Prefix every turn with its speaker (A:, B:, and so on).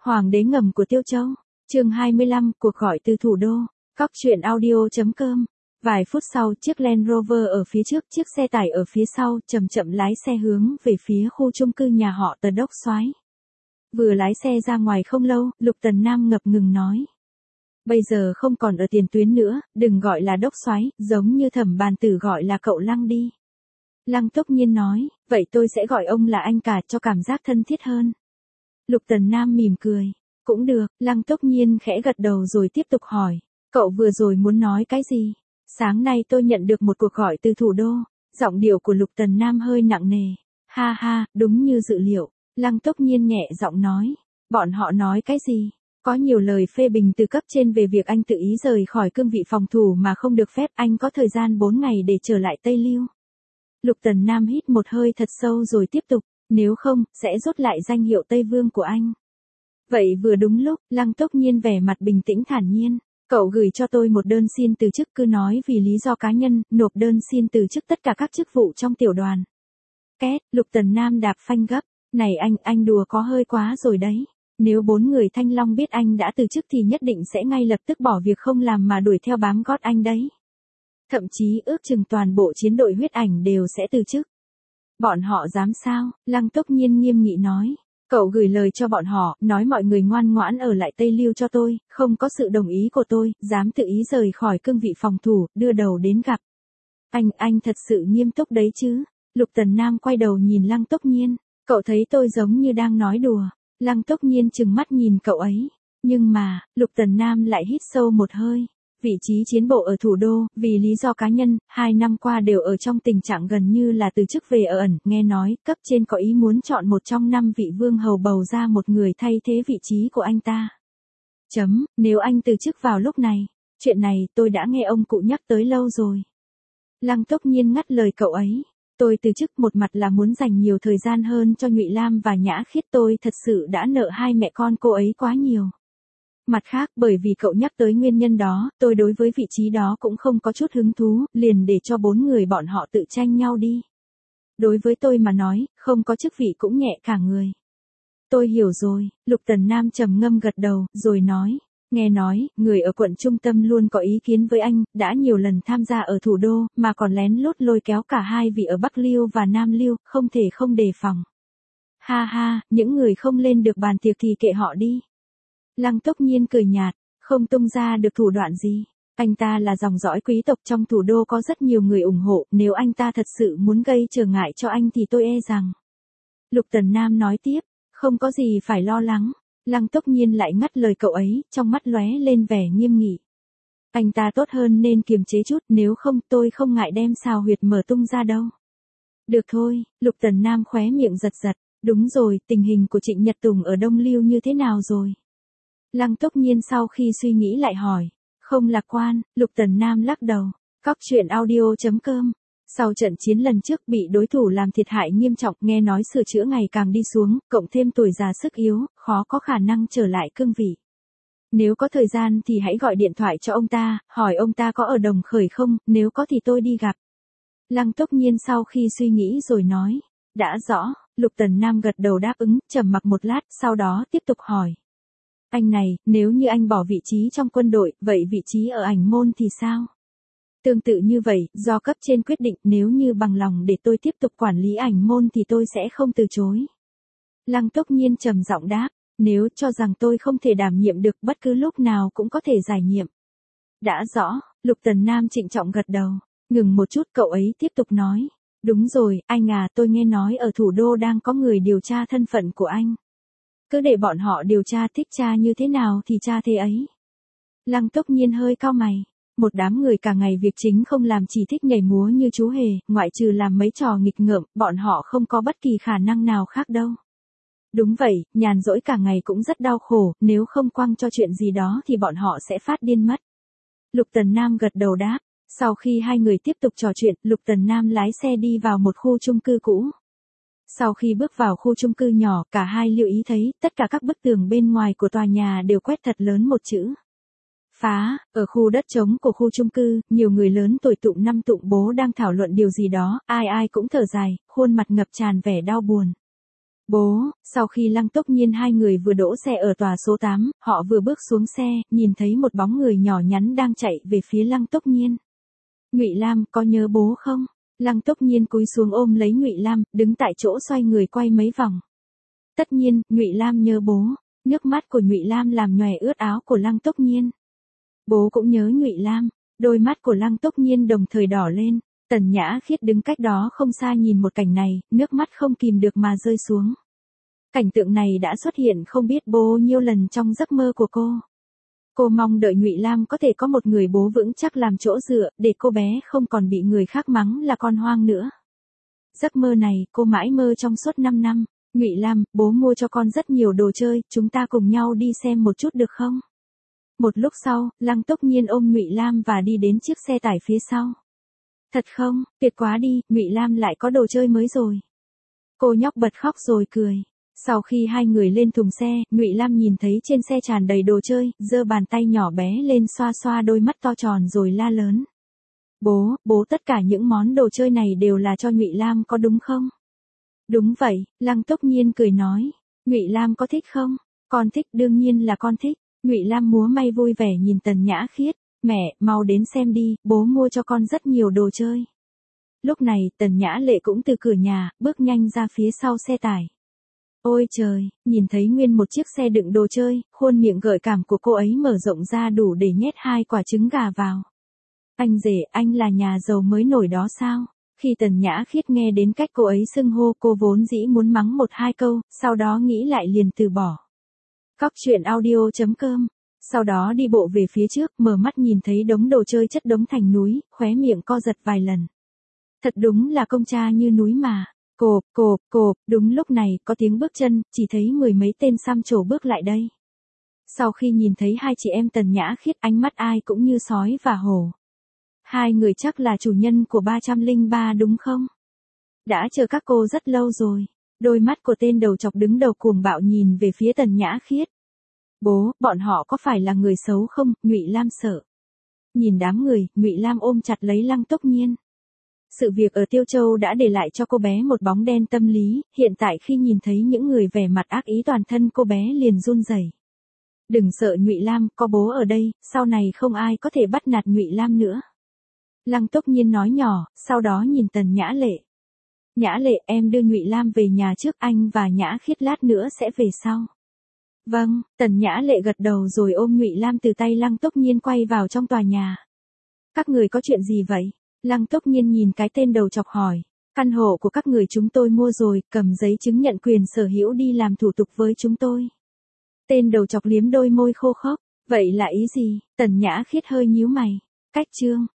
A: Hoàng đế ngầm của Tiêu Châu. Chương 25, cuộc gọi từ thủ đô. Cóc truyện audio.com. Vài phút sau, chiếc Land Rover ở phía trước, chiếc xe tải ở phía sau, chậm chậm lái xe hướng về phía khu chung cư nhà họ Tờ Đốc Soái. Vừa lái xe ra ngoài không lâu, Lục Tần Nam ngập ngừng nói: "Bây giờ không còn ở tiền tuyến nữa, đừng gọi là Đốc Soái, giống như Thẩm Bàn Tử gọi là cậu Lăng đi." Lăng Tốc Nhiên nói: "Vậy tôi sẽ gọi ông là anh cả cho cảm giác thân thiết hơn." Lục Tần Nam mỉm cười: "Cũng được." Lăng Tốc Nhiên khẽ gật đầu rồi tiếp tục hỏi: "Cậu vừa rồi muốn nói cái gì?" "Sáng nay tôi nhận được một cuộc gọi từ thủ đô." Giọng điệu của Lục Tần Nam hơi nặng nề. "Ha ha, đúng như dự liệu." Lăng Tốc Nhiên nhẹ giọng nói. "Bọn họ nói cái gì?" "Có nhiều lời phê bình từ cấp trên về việc anh tự ý rời khỏi cương vị phòng thủ mà không được phép, anh có thời gian 4 ngày để trở lại Tây Lưu." Lục Tần Nam hít một hơi thật sâu rồi tiếp tục: "Nếu không, sẽ rút lại danh hiệu Tây Vương của anh." Vậy vừa đúng lúc, Lăng Tốc Nhiên vẻ mặt bình tĩnh thản nhiên: "Cậu gửi cho tôi một đơn xin từ chức, cứ nói vì lý do cá nhân, nộp đơn xin từ chức tất cả các chức vụ trong tiểu đoàn." Két, Lục Tần Nam đạp phanh gấp: "Này anh đùa có hơi quá rồi đấy. Nếu 4 người Thanh Long biết anh đã từ chức thì nhất định sẽ ngay lập tức bỏ việc không làm mà đuổi theo bám gót anh đấy. Thậm chí ước chừng toàn bộ chiến đội huyết ảnh đều sẽ từ chức." "Bọn họ dám sao?" Lăng Tốc Nhiên nghiêm nghị nói. "Cậu gửi lời cho bọn họ, nói mọi người ngoan ngoãn ở lại Tây Lưu cho tôi, không có sự đồng ý của tôi, dám tự ý rời khỏi cương vị phòng thủ, đưa đầu đến gặp." Anh thật sự nghiêm túc đấy chứ?" Lục Tần Nam quay đầu nhìn Lăng Tốc Nhiên. "Cậu thấy tôi giống như đang nói đùa?" Lăng Tốc Nhiên trừng mắt nhìn cậu ấy. Nhưng mà, Lục Tần Nam lại hít sâu một hơi. Vị trí chiến bộ ở thủ đô, vì lý do cá nhân, 2 năm qua đều ở trong tình trạng gần như là từ chức về ở ẩn, nghe nói, cấp trên có ý muốn chọn một trong 5 vị vương hầu bầu ra một người thay thế vị trí của anh ta. Nếu anh từ chức vào lúc này, chuyện này tôi đã nghe ông cụ nhắc tới lâu rồi." Lăng Tốc Nhiên ngắt lời cậu ấy. "Tôi từ chức một mặt là muốn dành nhiều thời gian hơn cho Ngụy Lam và Nhã Khiết, tôi thật sự đã nợ hai mẹ con cô ấy quá nhiều. Mặt khác, bởi vì cậu nhắc tới nguyên nhân đó, tôi đối với vị trí đó cũng không có chút hứng thú, liền để cho 4 người bọn họ tự tranh nhau đi. Đối với tôi mà nói, không có chức vị cũng nhẹ cả người." "Tôi hiểu rồi." Lục Tần Nam trầm ngâm gật đầu, rồi nói: "Nghe nói, người ở quận trung tâm luôn có ý kiến với anh, đã nhiều lần tham gia ở thủ đô, mà còn lén lút lôi kéo cả hai vị ở Bắc Lưu và Nam Lưu, không thể không đề phòng." "Ha ha, những người không lên được bàn tiệc thì kệ họ đi." Lăng Tốc Nhiên cười nhạt: "Không tung ra được thủ đoạn gì. Anh ta là dòng dõi quý tộc, trong thủ đô có rất nhiều người ủng hộ, nếu anh ta thật sự muốn gây trở ngại cho anh thì tôi e rằng." Lục Tần Nam nói tiếp: "Không có gì phải lo lắng." Lăng Tốc Nhiên lại ngắt lời cậu ấy, trong mắt lóe lên vẻ nghiêm nghị: "Anh ta tốt hơn nên kiềm chế chút, nếu không tôi không ngại đem xào huyệt mở tung ra đâu." "Được thôi." Lục Tần Nam khóe miệng giật giật. "Đúng rồi, tình hình của Trịnh Nhật Tùng ở Đông Lưu như thế nào rồi?" Lăng Tốc Nhiên sau khi suy nghĩ lại hỏi. "Không lạc quan." Lục Tần Nam lắc đầu. Cóc truyện audio.com. Sau trận chiến lần trước bị đối thủ làm thiệt hại nghiêm trọng, nghe nói sửa chữa ngày càng đi xuống, cộng thêm tuổi già sức yếu, khó có khả năng trở lại cương vị. Nếu có thời gian thì hãy gọi điện thoại cho ông ta, hỏi ông ta có ở Đồng Khởi không, nếu có thì tôi đi gặp." Lăng Tốc Nhiên sau khi suy nghĩ rồi nói. "Đã rõ." Lục Tần Nam gật đầu đáp ứng, trầm mặc một lát, sau đó tiếp tục hỏi: "Anh này, nếu như anh bỏ vị trí trong quân đội, vậy vị trí ở ảnh môn thì sao?" "Tương tự như vậy, do cấp trên quyết định, nếu như bằng lòng để tôi tiếp tục quản lý ảnh môn thì tôi sẽ không từ chối." Lăng Tốc Nhiên trầm giọng đáp. "Nếu cho rằng tôi không thể đảm nhiệm được, bất cứ lúc nào cũng có thể giải nhiệm." "Đã rõ." Lục Tần Nam trịnh trọng gật đầu. Ngừng một chút, cậu ấy tiếp tục nói: "Đúng rồi, anh à, tôi nghe nói ở thủ đô đang có người điều tra thân phận của anh. Cứ để bọn họ điều tra, thích tra như thế nào thì tra thế ấy." Lăng Tốc Nhiên hơi cau mày. Một đám người cả ngày việc chính không làm, chỉ thích nhảy múa như chú hề, ngoại trừ làm mấy trò nghịch ngợm, bọn họ không có bất kỳ khả năng nào khác đâu. "Đúng vậy, nhàn rỗi cả ngày cũng rất đau khổ, nếu không quăng cho chuyện gì đó thì bọn họ sẽ phát điên mất." Lục Tần Nam gật đầu đáp. Sau khi hai người tiếp tục trò chuyện, Lục Tần Nam lái xe đi vào một khu chung cư cũ. Sau khi bước vào khu chung cư nhỏ, cả hai lưu ý thấy, tất cả các bức tường bên ngoài của tòa nhà đều quét thật lớn một chữ phá. Ở khu đất trống của khu chung cư, nhiều người lớn tuổi tụng năm tụng bố đang thảo luận điều gì đó, ai ai cũng thở dài, khuôn mặt ngập tràn vẻ đau buồn. Bố, sau khi Lăng Tốc Nhiên hai người vừa đỗ xe ở tòa số 8, họ vừa bước xuống xe, nhìn thấy một bóng người nhỏ nhắn đang chạy về phía Lăng Tốc Nhiên. Ngụy Lam, có nhớ bố không? Lăng Tốc Nhiên cúi xuống ôm lấy Ngụy Lam, đứng tại chỗ xoay người quay mấy vòng. Tất nhiên, Ngụy Lam nhớ bố. Nước mắt của Ngụy Lam làm nhòe ướt áo của Lăng Tốc Nhiên. Bố cũng nhớ Ngụy Lam. Đôi mắt của Lăng Tốc Nhiên đồng thời đỏ lên. Tần Nhã Khiết đứng cách đó không xa nhìn một cảnh này, nước mắt không kìm được mà rơi xuống. Cảnh tượng này đã xuất hiện không biết bao nhiêu lần trong giấc mơ của cô. Cô mong đợi Ngụy Lam có thể có một người bố vững chắc làm chỗ dựa, để cô bé không còn bị người khác mắng là con hoang nữa. Giấc mơ này cô mãi mơ trong suốt 5 năm. Ngụy Lam, bố mua cho con rất nhiều đồ chơi, chúng ta cùng nhau đi xem một chút được không? Một lúc sau, Lăng Tốc Nhiên ôm Ngụy Lam và đi đến chiếc xe tải phía sau. Thật không, tuyệt quá đi, Ngụy Lam lại có đồ chơi mới rồi. Cô nhóc bật khóc rồi cười. Sau khi hai người lên thùng xe, Ngụy Lam nhìn thấy trên xe tràn đầy đồ chơi, giơ bàn tay nhỏ bé lên xoa xoa đôi mắt to tròn rồi la lớn. Bố tất cả những món đồ chơi này đều là cho Ngụy Lam có đúng không? Đúng vậy, Lăng Tốc Nhiên cười nói. Ngụy Lam có thích không? Con thích, đương nhiên là con thích. Ngụy Lam múa may vui vẻ nhìn Tần Nhã Khiết. Mẹ, mau đến xem đi, bố mua cho con rất nhiều đồ chơi. Lúc này, Tần Nhã Lệ cũng từ cửa nhà, bước nhanh ra phía sau xe tải. Ôi trời, nhìn thấy nguyên một chiếc xe đựng đồ chơi, khuôn miệng gợi cảm của cô ấy mở rộng ra đủ để nhét 2 quả trứng gà vào. Anh rể, anh là nhà giàu mới nổi đó sao? Khi Tần Nhã Khiết nghe đến cách cô ấy xưng hô, cô vốn dĩ muốn mắng 1-2 câu, sau đó nghĩ lại liền từ bỏ. Cóc truyện audio.com. Sau đó đi bộ về phía trước, mở mắt nhìn thấy đống đồ chơi chất đống thành núi, khóe miệng co giật vài lần. Thật đúng là công cha như núi mà. Cộp, đúng lúc này, có tiếng bước chân, chỉ thấy 10 mấy tên xăm trổ bước lại đây. Sau khi nhìn thấy hai chị em Tần Nhã Khiết, ánh mắt ai cũng như sói và hổ. Hai người chắc là chủ nhân của 303 đúng không? Đã chờ các cô rất lâu rồi. Đôi mắt của tên đầu chọc đứng đầu cuồng bạo nhìn về phía Tần Nhã Khiết. Bố, bọn họ có phải là người xấu không? Ngụy Lam sợ. Nhìn đám người, Ngụy Lam ôm chặt lấy Lăng Tốc Nhiên. Sự việc ở Tiêu Châu đã để lại cho cô bé một bóng đen tâm lý, hiện tại khi nhìn thấy những người vẻ mặt ác ý toàn thân cô bé liền run rẩy. Đừng sợ Ngụy Lam, có bố ở đây, sau này không ai có thể bắt nạt Ngụy Lam nữa. Lăng Tốc Nhiên nói nhỏ, sau đó nhìn Tần Nhã Lệ. Nhã Lệ, em đưa Ngụy Lam về nhà trước, anh và Nhã Khiết lát nữa sẽ về sau. Vâng, Tần Nhã Lệ gật đầu rồi ôm Ngụy Lam từ tay Lăng Tốc Nhiên quay vào trong tòa nhà. Các người có chuyện gì vậy? Lăng Tốc Nhiên nhìn cái tên đầu chọc hỏi. Căn hộ của các người chúng tôi mua rồi, cầm giấy chứng nhận quyền sở hữu đi làm thủ tục với chúng tôi. Tên đầu chọc liếm đôi môi khô khốc. Vậy là ý gì? Tần Nhã Khiết hơi nhíu mày. Cách chương.